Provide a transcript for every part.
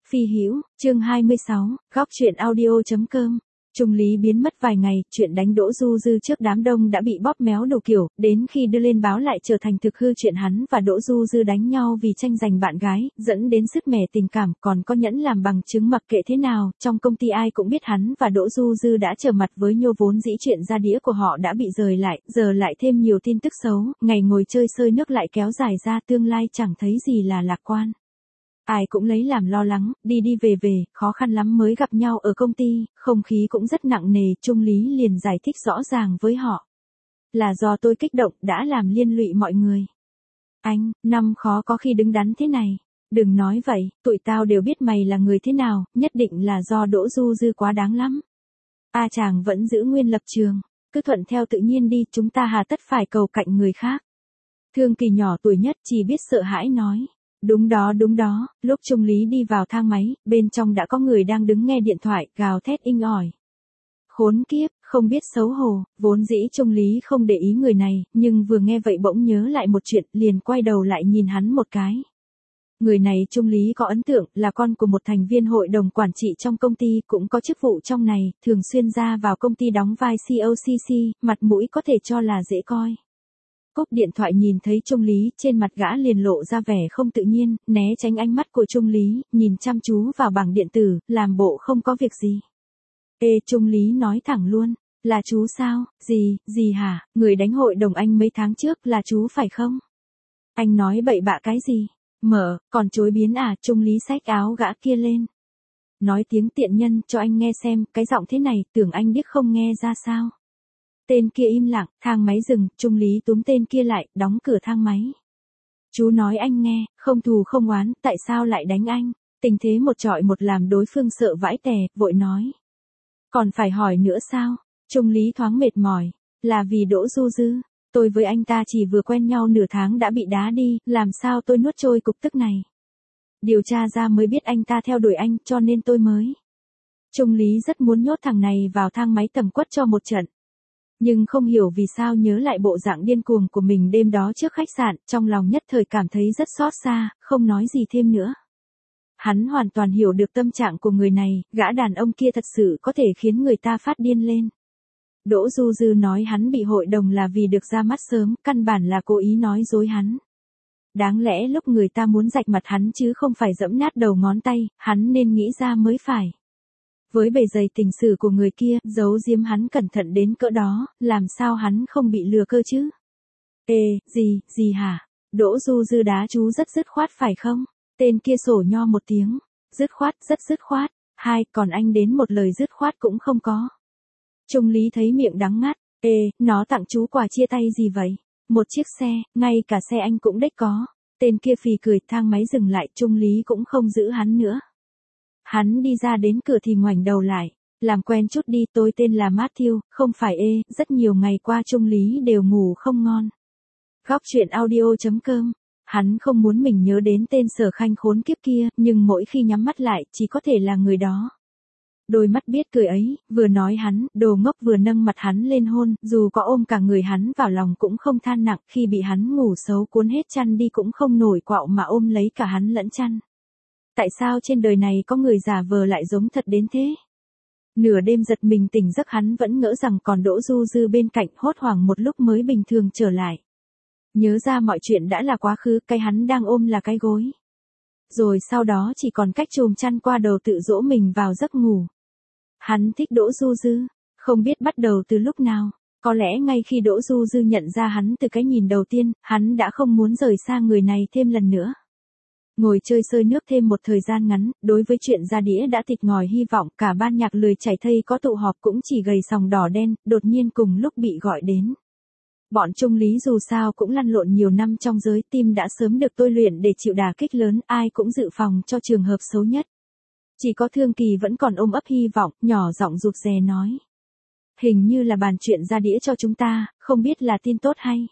Phi Hữu, chương 26, góc truyện audio.com. Trung Lý biến mất vài ngày, chuyện đánh Đỗ Du Dư trước đám đông đã bị bóp méo đủ kiểu, đến khi đưa lên báo lại trở thành thực hư chuyện hắn và Đỗ Du Dư đánh nhau vì tranh giành bạn gái, dẫn đến sứt mẻ tình cảm, còn có nhẫn làm bằng chứng mặc kệ thế nào, trong công ty ai cũng biết hắn và Đỗ Du Dư đã trở mặt với nhau, vốn dĩ chuyện ra đĩa của họ đã bị rời lại, giờ lại thêm nhiều tin tức xấu, ngày ngồi chơi sơi nước lại kéo dài ra, tương lai chẳng thấy gì là lạc quan. Ai cũng lấy làm lo lắng, đi về về, khó khăn lắm mới gặp nhau ở công ty, không khí cũng rất nặng nề, Trung Lý liền giải thích rõ ràng với họ. Là do tôi kích động, đã làm liên lụy mọi người. Anh, năm khó có khi đứng đắn thế này. Đừng nói vậy, tụi tao đều biết mày là người thế nào, nhất định là do Đỗ Du Dư quá đáng lắm. Chàng vẫn giữ nguyên lập trường, cứ thuận theo tự nhiên đi, chúng ta hà tất phải cầu cạnh người khác. Thương Kỳ nhỏ tuổi nhất chỉ biết sợ hãi nói. Đúng đó, lúc Trung Lý đi vào thang máy, bên trong đã có người đang đứng nghe điện thoại, gào thét inh ỏi. Khốn kiếp, không biết xấu hổ, vốn dĩ Trung Lý không để ý người này, nhưng vừa nghe vậy bỗng nhớ lại một chuyện, liền quay đầu lại nhìn hắn một cái. Người này Trung Lý có ấn tượng, là con của một thành viên hội đồng quản trị trong công ty, cũng có chức vụ trong này, thường xuyên ra vào công ty đóng vai COCC, mặt mũi có thể cho là dễ coi. Cúp điện thoại nhìn thấy Trung Lý, trên mặt gã liền lộ ra vẻ không tự nhiên, né tránh ánh mắt của Trung Lý, nhìn chăm chú vào bảng điện tử, làm bộ không có việc gì. Trung Lý nói thẳng luôn, là chú sao, gì hả, người đánh hội đồng anh mấy tháng trước là chú phải không? Anh nói bậy bạ cái gì? Còn chối biến à? Trung Lý xách áo gã kia lên. Nói tiếng tiện nhân cho anh nghe xem, cái giọng thế này, tưởng anh biết không nghe ra sao? Tên kia im lặng, thang máy dừng, Trung Lý túm tên kia lại, đóng cửa thang máy. Chú nói anh nghe, không thù không oán, tại sao lại đánh anh? Tình thế một trọi một làm đối phương sợ vãi tè, vội nói. Còn phải hỏi nữa sao? Trung Lý thoáng mệt mỏi, là vì Đỗ Du Dư, tôi với anh ta chỉ vừa quen nhau nửa tháng đã bị đá đi, làm sao tôi nuốt trôi cục tức này? Điều tra ra mới biết anh ta theo đuổi anh, cho nên tôi mới. Trung Lý rất muốn nhốt thằng này vào thang máy tầm quất cho một trận. Nhưng không hiểu vì sao nhớ lại bộ dạng điên cuồng của mình đêm đó trước khách sạn, trong lòng nhất thời cảm thấy rất xót xa, không nói gì thêm nữa. Hắn hoàn toàn hiểu được tâm trạng của người này, gã đàn ông kia thật sự có thể khiến người ta phát điên lên. Đỗ Du Dư nói hắn bị hội đồng là vì được ra mắt sớm, căn bản là cố ý nói dối hắn. Đáng lẽ lúc người ta muốn rạch mặt hắn chứ không phải giẫm nát đầu ngón tay, hắn nên nghĩ ra mới phải. Với bề dày tình sử của người kia, giấu giếm hắn cẩn thận đến cỡ đó, làm sao hắn không bị lừa cơ chứ? Gì hả? Đỗ Du Dư đá chú rất dứt khoát phải không? Tên kia sổ nho một tiếng. Dứt khoát, rất dứt khoát. Còn anh đến một lời dứt khoát cũng không có. Trung Lý thấy miệng đắng ngắt. Nó tặng chú quà chia tay gì vậy? Một chiếc xe, ngay cả xe anh cũng đếch có. Tên kia phì cười, thang máy dừng lại, Trung Lý cũng không giữ hắn nữa. Hắn đi ra đến cửa thì ngoảnh đầu lại. Làm quen chút đi, tôi tên là Matthew, không phải rất nhiều ngày qua Trung Lý đều ngủ không ngon. Góc truyện audio.com. Hắn không muốn mình nhớ đến tên Sở Khanh khốn kiếp kia, nhưng mỗi khi nhắm mắt lại, chỉ có thể là người đó. Đôi mắt biết cười ấy, vừa nói hắn, đồ ngốc, vừa nâng mặt hắn lên hôn, dù có ôm cả người hắn vào lòng cũng không than nặng, khi bị hắn ngủ xấu cuốn hết chăn đi cũng không nổi quạo mà ôm lấy cả hắn lẫn chăn. Tại sao trên đời này có người giả vờ lại giống thật đến thế? Nửa đêm giật mình tỉnh giấc hắn vẫn ngỡ rằng còn Đỗ Du Dư bên cạnh, hốt hoảng một lúc mới bình thường trở lại. Nhớ ra mọi chuyện đã là quá khứ, cái hắn đang ôm là cái gối. Rồi sau đó chỉ còn cách chùm chăn qua đầu tự dỗ mình vào giấc ngủ. Hắn thích Đỗ Du Dư, không biết bắt đầu từ lúc nào. Có lẽ ngay khi Đỗ Du Dư nhận ra hắn từ cái nhìn đầu tiên, hắn đã không muốn rời xa người này thêm lần nữa. Ngồi chơi sơi nước thêm một thời gian ngắn, đối với chuyện ra đĩa đã thịt ngòi hy vọng, cả ban nhạc lười chảy thây có tụ họp cũng chỉ gầy sòng đỏ đen, đột nhiên cùng lúc bị gọi đến. Bọn Trung Lý dù sao cũng lăn lộn nhiều năm trong giới, tim đã sớm được tôi luyện để chịu đả kích lớn, ai cũng dự phòng cho trường hợp xấu nhất. Chỉ có Thương Kỳ vẫn còn ôm ấp hy vọng, nhỏ giọng rụt rè nói. Hình như là bàn chuyện ra đĩa cho chúng ta, không biết là tin tốt hay.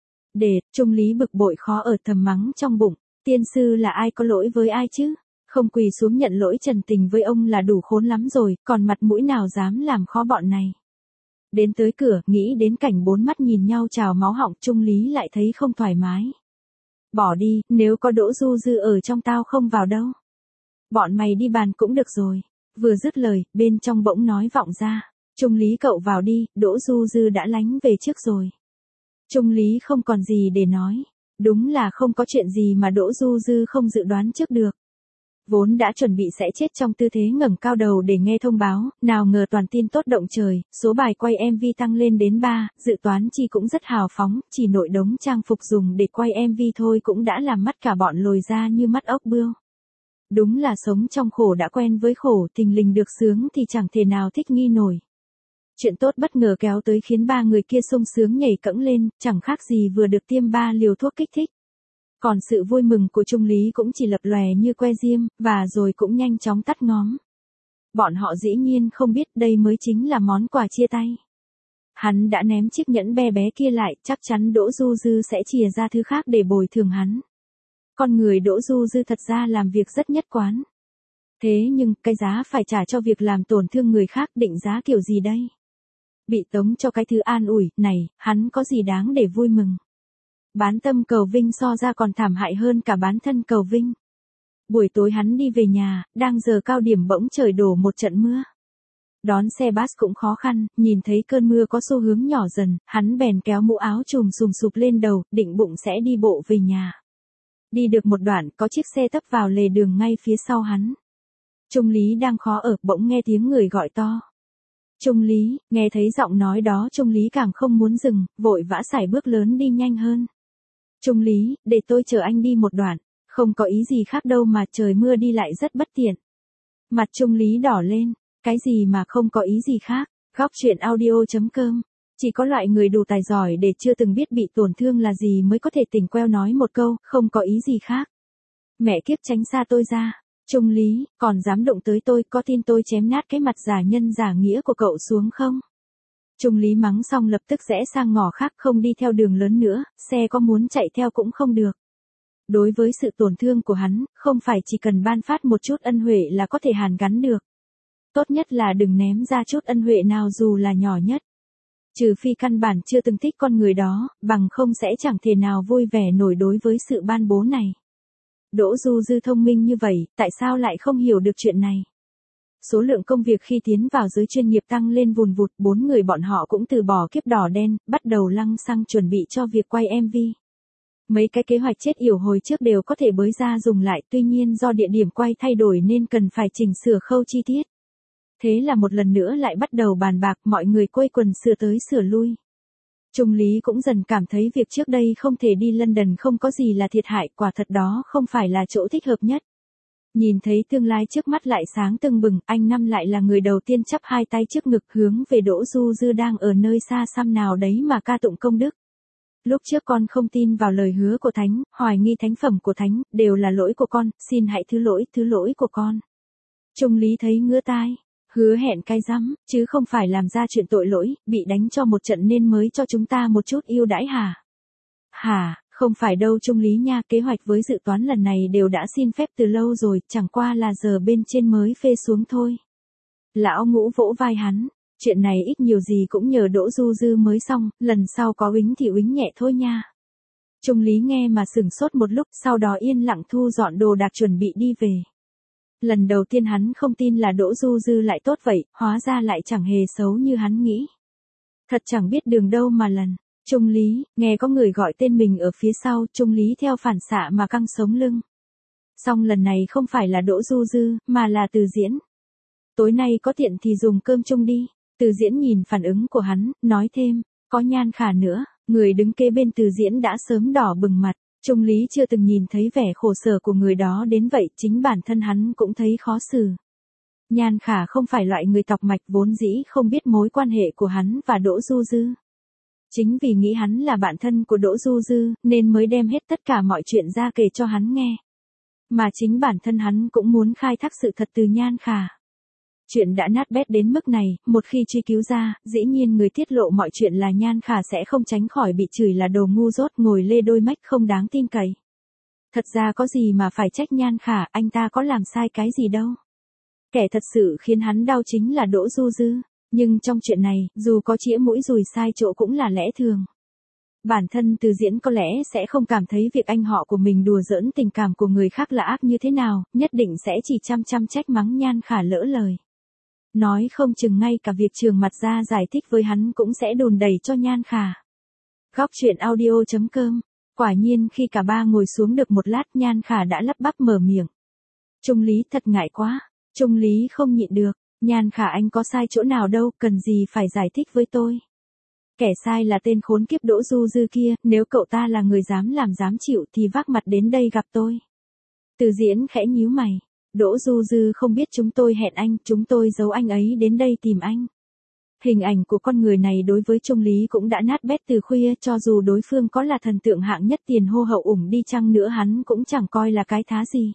Trung Lý bực bội khó ở, thầm mắng trong bụng. Tiên sư là ai, có lỗi với ai chứ? Không quỳ xuống nhận lỗi trần tình với ông là đủ khốn lắm rồi, còn mặt mũi nào dám làm khó bọn này. Đến tới cửa, nghĩ đến cảnh bốn mắt nhìn nhau trào máu họng, Trung Lý lại thấy không thoải mái. Bỏ đi, nếu có Đỗ Du Dư ở trong tao không vào đâu. Bọn mày đi bàn cũng được rồi. Vừa dứt lời, bên trong bỗng nói vọng ra. Trung Lý cậu vào đi, Đỗ Du Dư đã lánh về trước rồi. Trung Lý không còn gì để nói. Đúng là không có chuyện gì mà Đỗ Du Dư không dự đoán trước được. Vốn đã chuẩn bị sẽ chết trong tư thế ngẩng cao đầu để nghe thông báo, nào ngờ toàn tin tốt động trời, số bài quay MV tăng lên đến 3, dự toán chi cũng rất hào phóng, chỉ nội đống trang phục dùng để quay MV thôi cũng đã làm mắt cả bọn lồi ra như mắt ốc bươu. Đúng là sống trong khổ đã quen với khổ, thình lình được sướng thì chẳng thể nào thích nghi nổi. Chuyện tốt bất ngờ kéo tới khiến ba người kia sung sướng nhảy cẫng lên, chẳng khác gì vừa được tiêm 3 liều thuốc kích thích. Còn sự vui mừng của Trung Lý cũng chỉ lập lòe như que diêm, và rồi cũng nhanh chóng tắt ngóm. Bọn họ dĩ nhiên không biết đây mới chính là món quà chia tay. Hắn đã ném chiếc nhẫn bé bé kia lại, chắc chắn Đỗ Du Dư sẽ chìa ra thứ khác để bồi thường hắn. Con người Đỗ Du Dư thật ra làm việc rất nhất quán. Thế nhưng, cái giá phải trả cho việc làm tổn thương người khác định giá kiểu gì đây? Bị tống cho cái thứ an ủi, này, hắn có gì đáng để vui mừng. Bán tâm cầu vinh so ra còn thảm hại hơn cả bán thân cầu vinh. Buổi tối hắn đi về nhà, đang giờ cao điểm bỗng trời đổ một trận mưa. Đón xe bus cũng khó khăn, nhìn thấy cơn mưa có xu hướng nhỏ dần, hắn bèn kéo mũ áo trùm sùm sụp lên đầu, định bụng sẽ đi bộ về nhà. Đi được một đoạn, có chiếc xe tấp vào lề đường ngay phía sau hắn. Trung Lý đang khó ở, bỗng nghe tiếng người gọi to. Trung Lý, nghe thấy giọng nói đó Trung Lý càng không muốn dừng, vội vã sải bước lớn đi nhanh hơn. Trung Lý, để tôi chờ anh đi một đoạn, không có ý gì khác đâu mà trời mưa đi lại rất bất tiện. Mặt Trung Lý đỏ lên, cái gì mà không có ý gì khác, góc chuyện audio.com. Chỉ có loại người đủ tài giỏi để chưa từng biết bị tổn thương là gì mới có thể tỉnh queo nói một câu, không có ý gì khác. Mẹ kiếp tránh xa tôi ra. Trung Lý, còn dám động tới tôi, có tin tôi chém nát cái mặt giả nhân giả nghĩa của cậu xuống không? Trung Lý mắng xong lập tức rẽ sang ngõ khác, không đi theo đường lớn nữa, xe có muốn chạy theo cũng không được. Đối với sự tổn thương của hắn, không phải chỉ cần ban phát một chút ân huệ là có thể hàn gắn được. Tốt nhất là đừng ném ra chút ân huệ nào dù là nhỏ nhất. Trừ phi căn bản chưa từng thích con người đó, bằng không sẽ chẳng thể nào vui vẻ nổi đối với sự ban bố này. Đỗ Du Dư thông minh như vậy, tại sao lại không hiểu được chuyện này? Số lượng công việc khi tiến vào giới chuyên nghiệp tăng lên vùn vụt, 4 người bọn họ cũng từ bỏ kiếp đỏ đen, bắt đầu lăng xăng chuẩn bị cho việc quay MV. Mấy cái kế hoạch chết yểu hồi trước đều có thể bới ra dùng lại, tuy nhiên do địa điểm quay thay đổi nên cần phải chỉnh sửa khâu chi tiết. Thế là một lần nữa lại bắt đầu bàn bạc, mọi người quây quần sửa tới sửa lui. Trung Lý cũng dần cảm thấy việc trước đây không thể đi London không có gì là thiệt hại, quả thật đó không phải là chỗ thích hợp nhất. Nhìn thấy tương lai trước mắt lại sáng tưng bừng, anh Năm lại là người đầu tiên chắp hai tay trước ngực hướng về Đỗ Du Dư đang ở nơi xa xăm nào đấy mà ca tụng công đức. Lúc trước con không tin vào lời hứa của Thánh, hoài nghi thánh phẩm của Thánh, đều là lỗi của con, xin hãy thứ lỗi của con. Trung Lý thấy ngứa tai. Hứa hẹn cái rắm, chứ không phải làm ra chuyện tội lỗi, bị đánh cho một trận nên mới cho chúng ta một chút ưu đãi hả? Hả, không phải đâu Trung Lý nha, kế hoạch với dự toán lần này đều đã xin phép từ lâu rồi, chẳng qua là giờ bên trên mới phê xuống thôi. Lão Ngũ vỗ vai hắn, chuyện này ít nhiều gì cũng nhờ Đỗ Du Dư mới xong, lần sau có uýnh thì uýnh nhẹ thôi nha. Trung Lý nghe mà sửng sốt một lúc, sau đó yên lặng thu dọn đồ đạc chuẩn bị đi về. Lần đầu tiên hắn không tin là Đỗ Du Dư lại tốt vậy, hóa ra lại chẳng hề xấu như hắn nghĩ. Thật chẳng biết đường đâu mà lần. Trung Lý, nghe có người gọi tên mình ở phía sau, Trung Lý theo phản xạ mà căng sống lưng. Xong lần này không phải là Đỗ Du Dư, mà là Từ Diễn. Tối nay có tiện thì dùng cơm chung đi. Từ Diễn nhìn phản ứng của hắn, nói thêm, có Nhan Khả nữa. Người đứng kế bên Từ Diễn đã sớm đỏ bừng mặt. Trung Lý chưa từng nhìn thấy vẻ khổ sở của người đó đến vậy, chính bản thân hắn cũng thấy khó xử. Nhan Khả không phải loại người tọc mạch vốn dĩ không biết mối quan hệ của hắn và Đỗ Du Dư. Chính vì nghĩ hắn là bạn thân của Đỗ Du Dư, nên mới đem hết tất cả mọi chuyện ra kể cho hắn nghe. Mà chính bản thân hắn cũng muốn khai thác sự thật từ Nhan Khả. Chuyện đã nát bét đến mức này, một khi truy cứu ra, dĩ nhiên người tiết lộ mọi chuyện là Nhan Khả sẽ không tránh khỏi bị chửi là đồ ngu dốt ngồi lê đôi mách không đáng tin cậy. Thật ra có gì mà phải trách Nhan Khả, anh ta có làm sai cái gì đâu. Kẻ thật sự khiến hắn đau chính là Đỗ Du Dư, nhưng trong chuyện này, dù có chĩa mũi dùi sai chỗ cũng là lẽ thường. Bản thân Từ Diễn có lẽ sẽ không cảm thấy việc anh họ của mình đùa giỡn tình cảm của người khác là ác như thế nào, nhất định sẽ chỉ chăm chăm trách mắng Nhan Khả lỡ lời. Nói không chừng ngay cả việc trường mặt ra giải thích với hắn cũng sẽ đùn đẩy cho Nhan Khả. Góc truyện audio.com. Quả nhiên khi cả ba ngồi xuống được một lát Nhan Khả đã lắp bắp mở miệng. Trung Lý thật ngại quá. Trung Lý không nhịn được. Nhan Khả anh có sai chỗ nào đâu, cần gì phải giải thích với tôi. Kẻ sai là tên khốn kiếp Đỗ Du Dư kia, nếu cậu ta là người dám làm dám chịu thì vác mặt đến đây gặp tôi. Từ Diễn khẽ nhíu mày. Đỗ Du Dư không biết chúng tôi hẹn anh, chúng tôi giấu anh ấy đến đây tìm anh. Hình ảnh của con người này đối với Trung Lý cũng đã nát bét từ khuya, cho dù đối phương có là thần tượng hạng nhất tiền hô hậu ủng đi chăng nữa hắn cũng chẳng coi là cái thá gì.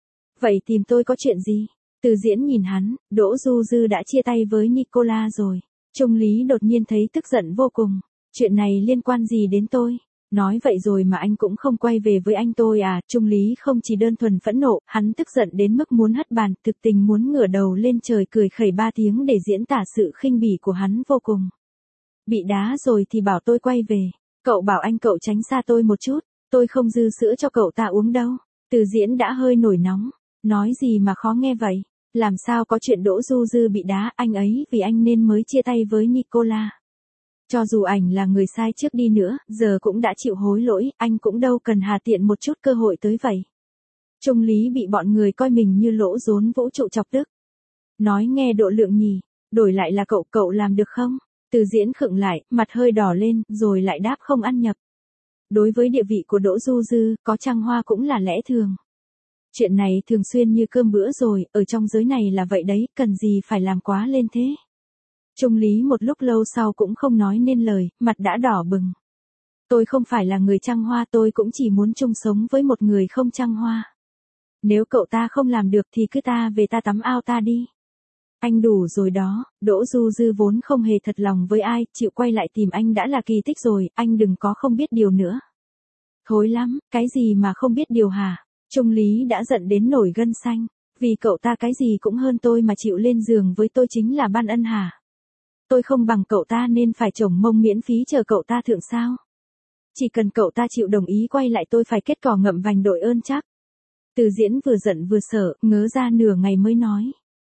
Vậy tìm tôi có chuyện gì? Từ Diễn nhìn hắn, Đỗ Du Dư đã chia tay với Nicola rồi. Trung Lý đột nhiên thấy tức giận vô cùng. Chuyện này liên quan gì đến tôi? Nói vậy rồi mà anh cũng không quay về với anh tôi à? Trung Lý không chỉ đơn thuần phẫn nộ, hắn tức giận đến mức muốn hất bàn, thực tình muốn ngửa đầu lên trời cười khẩy 3 tiếng để diễn tả sự khinh bỉ của hắn vô cùng. Bị đá rồi thì bảo tôi quay về. Cậu bảo anh cậu tránh xa tôi một chút, tôi không dư sữa cho cậu ta uống đâu. Từ Diễn đã hơi nổi nóng. Nói gì mà khó nghe vậy? Làm sao có chuyện Đỗ Du Dư bị đá, anh ấy vì anh nên mới chia tay với Nicola. Cho dù ảnh là người sai trước đi nữa, giờ cũng đã chịu hối lỗi, anh cũng đâu cần hà tiện một chút cơ hội tới vậy. Trung Lý bị bọn người coi mình như lỗ rốn vũ trụ chọc tức. Nói nghe độ lượng nhỉ, đổi lại là cậu làm được không? Từ Diễn khựng lại, mặt hơi đỏ lên, rồi lại đáp không ăn nhập. Đối với địa vị của Đỗ Du Dư, có trăng hoa cũng là lẽ thường. Chuyện này thường xuyên như cơm bữa rồi, ở trong giới này là vậy đấy, cần gì phải làm quá lên thế. Trung Lý một lúc lâu sau cũng không nói nên lời, mặt đã đỏ bừng. Tôi không phải là người trăng hoa, tôi cũng chỉ muốn chung sống với một người không trăng hoa. Nếu cậu ta không làm được thì cứ ta về ta tắm ao ta đi. Anh đủ rồi đó, Đỗ Du Dư vốn không hề thật lòng với ai, chịu quay lại tìm anh đã là kỳ tích rồi, anh đừng có không biết điều nữa. Thối lắm, cái gì mà không biết điều hả? Trung Lý đã giận đến nổi gân xanh, vì cậu ta cái gì cũng hơn tôi mà chịu lên giường với tôi chính là ban ân hả? Tôi không bằng cậu ta nên phải chổng mông miễn phí chờ cậu ta thượng sao? Chỉ cần cậu ta chịu đồng ý quay lại tôi phải kết cỏ ngậm vành đội ơn chắc. Từ Diễn vừa giận vừa sợ, ngớ ra nửa ngày mới nói.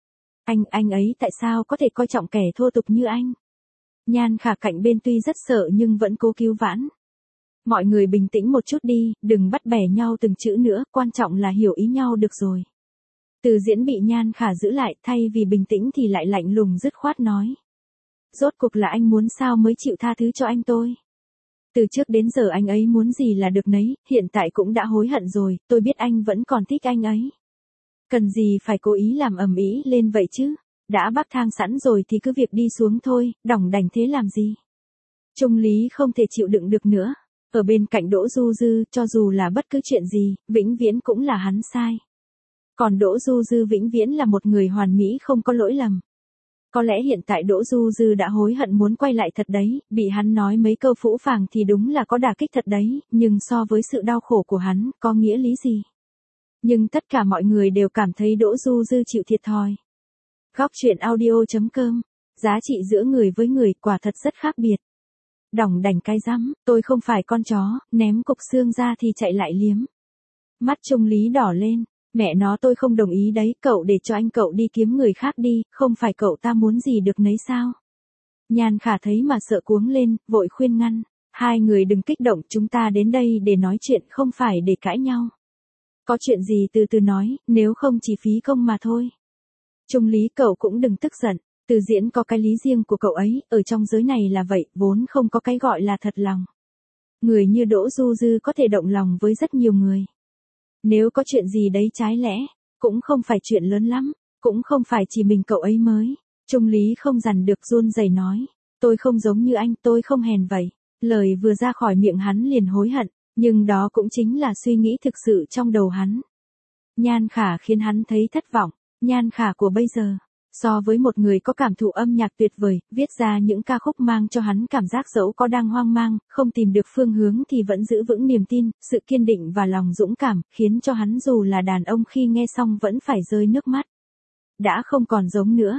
Anh ấy tại sao có thể coi trọng kẻ thô tục như anh? Nhan Khả cạnh bên tuy rất sợ nhưng vẫn cố cứu vãn. Mọi người bình tĩnh một chút đi, đừng bắt bẻ nhau từng chữ nữa, quan trọng là hiểu ý nhau được rồi. Từ Diễn bị Nhan Khả giữ lại, thay vì bình tĩnh thì lại lạnh lùng dứt khoát nói. Rốt cuộc là anh muốn sao mới chịu tha thứ cho anh tôi? Từ trước đến giờ anh ấy muốn gì là được nấy, hiện tại cũng đã hối hận rồi, tôi biết anh vẫn còn thích anh ấy. Cần gì phải cố ý làm ầm ĩ lên vậy chứ? Đã bắc thang sẵn rồi thì cứ việc đi xuống thôi, đỏng đành thế làm gì? Trung Lý không thể chịu đựng được nữa. Ở bên cạnh Đỗ Du Dư, cho dù là bất cứ chuyện gì, vĩnh viễn cũng là hắn sai. Còn Đỗ Du Dư vĩnh viễn là một người hoàn mỹ không có lỗi lầm. Có lẽ hiện tại Đỗ Du Dư đã hối hận muốn quay lại thật đấy, bị hắn nói mấy câu phũ phàng thì đúng là có đả kích thật đấy, nhưng so với sự đau khổ của hắn, có nghĩa lý gì? Nhưng tất cả mọi người đều cảm thấy Đỗ Du Dư chịu thiệt thòi. Góc truyện audio.com. Giá trị giữa người với người quả thật rất khác biệt. Đỏng đành cái rắm, tôi không phải con chó, ném cục xương ra thì chạy lại liếm. Mắt Trung Lý đỏ lên, mẹ nó tôi không đồng ý đấy, cậu để cho anh cậu đi kiếm người khác đi, không phải cậu ta muốn gì được nấy sao? Nhan Khả thấy mà sợ cuống lên, vội khuyên ngăn, hai người đừng kích động, chúng ta đến đây để nói chuyện không phải để cãi nhau. Có chuyện gì từ từ nói, nếu không chỉ phí công mà thôi. Trung Lý cậu cũng đừng tức giận. Từ Diễn có cái lý riêng của cậu ấy, ở trong giới này là vậy, vốn không có cái gọi là thật lòng. Người như Đỗ Du Dư có thể động lòng với rất nhiều người. Nếu có chuyện gì đấy trái lẽ, cũng không phải chuyện lớn lắm, cũng không phải chỉ mình cậu ấy mới. Trung Lý không dằn được run rẩy nói, tôi không giống như anh, tôi không hèn vậy. Lời vừa ra khỏi miệng hắn liền hối hận, nhưng đó cũng chính là suy nghĩ thực sự trong đầu hắn. Nhan Khả khiến hắn thấy thất vọng, Nhan Khả của bây giờ. So với một người có cảm thụ âm nhạc tuyệt vời, viết ra những ca khúc mang cho hắn cảm giác dẫu có đang hoang mang, không tìm được phương hướng thì vẫn giữ vững niềm tin, sự kiên định và lòng dũng cảm, khiến cho hắn dù là đàn ông khi nghe xong vẫn phải rơi nước mắt. Đã không còn giống nữa.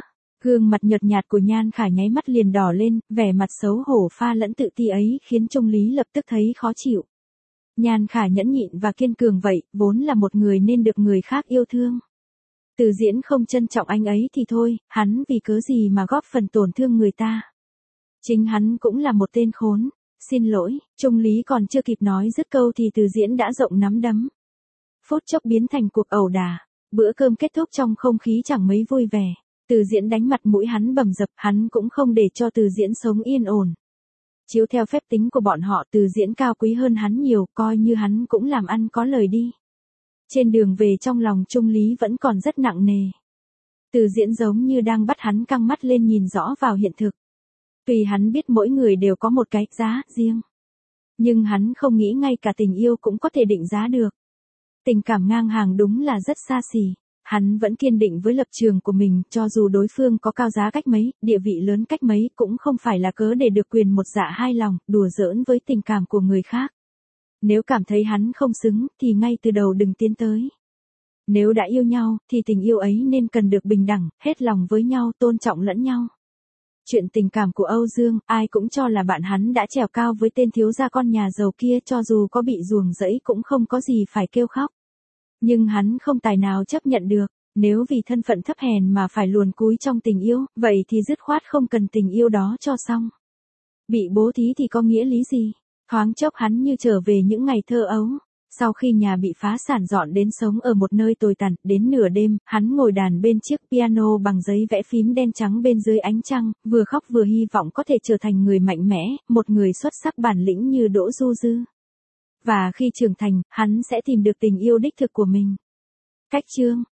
Gương mặt nhợt nhạt của Nhan Khả nháy mắt liền đỏ lên, vẻ mặt xấu hổ pha lẫn tự ti ấy khiến Trung Lý lập tức thấy khó chịu. Nhan Khả nhẫn nhịn và kiên cường vậy, vốn là một người nên được người khác yêu thương. Từ Diễn không trân trọng anh ấy thì thôi, hắn vì cớ gì mà góp phần tổn thương người ta. Chính hắn cũng là một tên khốn. Xin lỗi, Trung Lý còn chưa kịp nói dứt câu thì Từ Diễn đã rộng nắm đấm. Phút chốc biến thành cuộc ẩu đả. Bữa cơm kết thúc trong không khí chẳng mấy vui vẻ. Từ Diễn đánh mặt mũi hắn bầm dập, hắn cũng không để cho Từ Diễn sống yên ổn. Chiếu theo phép tính của bọn họ, Từ Diễn cao quý hơn hắn nhiều, coi như hắn cũng làm ăn có lời đi. Trên đường về trong lòng Trung Lý vẫn còn rất nặng nề. Từ Diễn giống như đang bắt hắn căng mắt lên nhìn rõ vào hiện thực. Tuy hắn biết mỗi người đều có một cái giá riêng. Nhưng hắn không nghĩ ngay cả tình yêu cũng có thể định giá được. Tình cảm ngang hàng đúng là rất xa xỉ. Hắn vẫn kiên định với lập trường của mình, cho dù đối phương có cao giá cách mấy, địa vị lớn cách mấy cũng không phải là cớ để được quyền một dạ hai lòng, đùa giỡn với tình cảm của người khác. Nếu cảm thấy hắn không xứng, thì ngay từ đầu đừng tiến tới. Nếu đã yêu nhau, thì tình yêu ấy nên cần được bình đẳng, hết lòng với nhau, tôn trọng lẫn nhau. Chuyện tình cảm của Âu Dương, ai cũng cho là bạn hắn đã trèo cao với tên thiếu gia con nhà giàu kia, cho dù có bị ruồng rẫy cũng không có gì phải kêu khóc. Nhưng hắn không tài nào chấp nhận được, nếu vì thân phận thấp hèn mà phải luồn cúi trong tình yêu, vậy thì dứt khoát không cần tình yêu đó cho xong. Bị bố thí thì có nghĩa lý gì? Thoáng chốc hắn như trở về những ngày thơ ấu. Sau khi nhà bị phá sản dọn đến sống ở một nơi tồi tàn, đến nửa đêm, hắn ngồi đàn bên chiếc piano bằng giấy vẽ phím đen trắng bên dưới ánh trăng, vừa khóc vừa hy vọng có thể trở thành người mạnh mẽ, một người xuất sắc bản lĩnh như Đỗ Du Dư. Và khi trưởng thành, hắn sẽ tìm được tình yêu đích thực của mình. Cách chương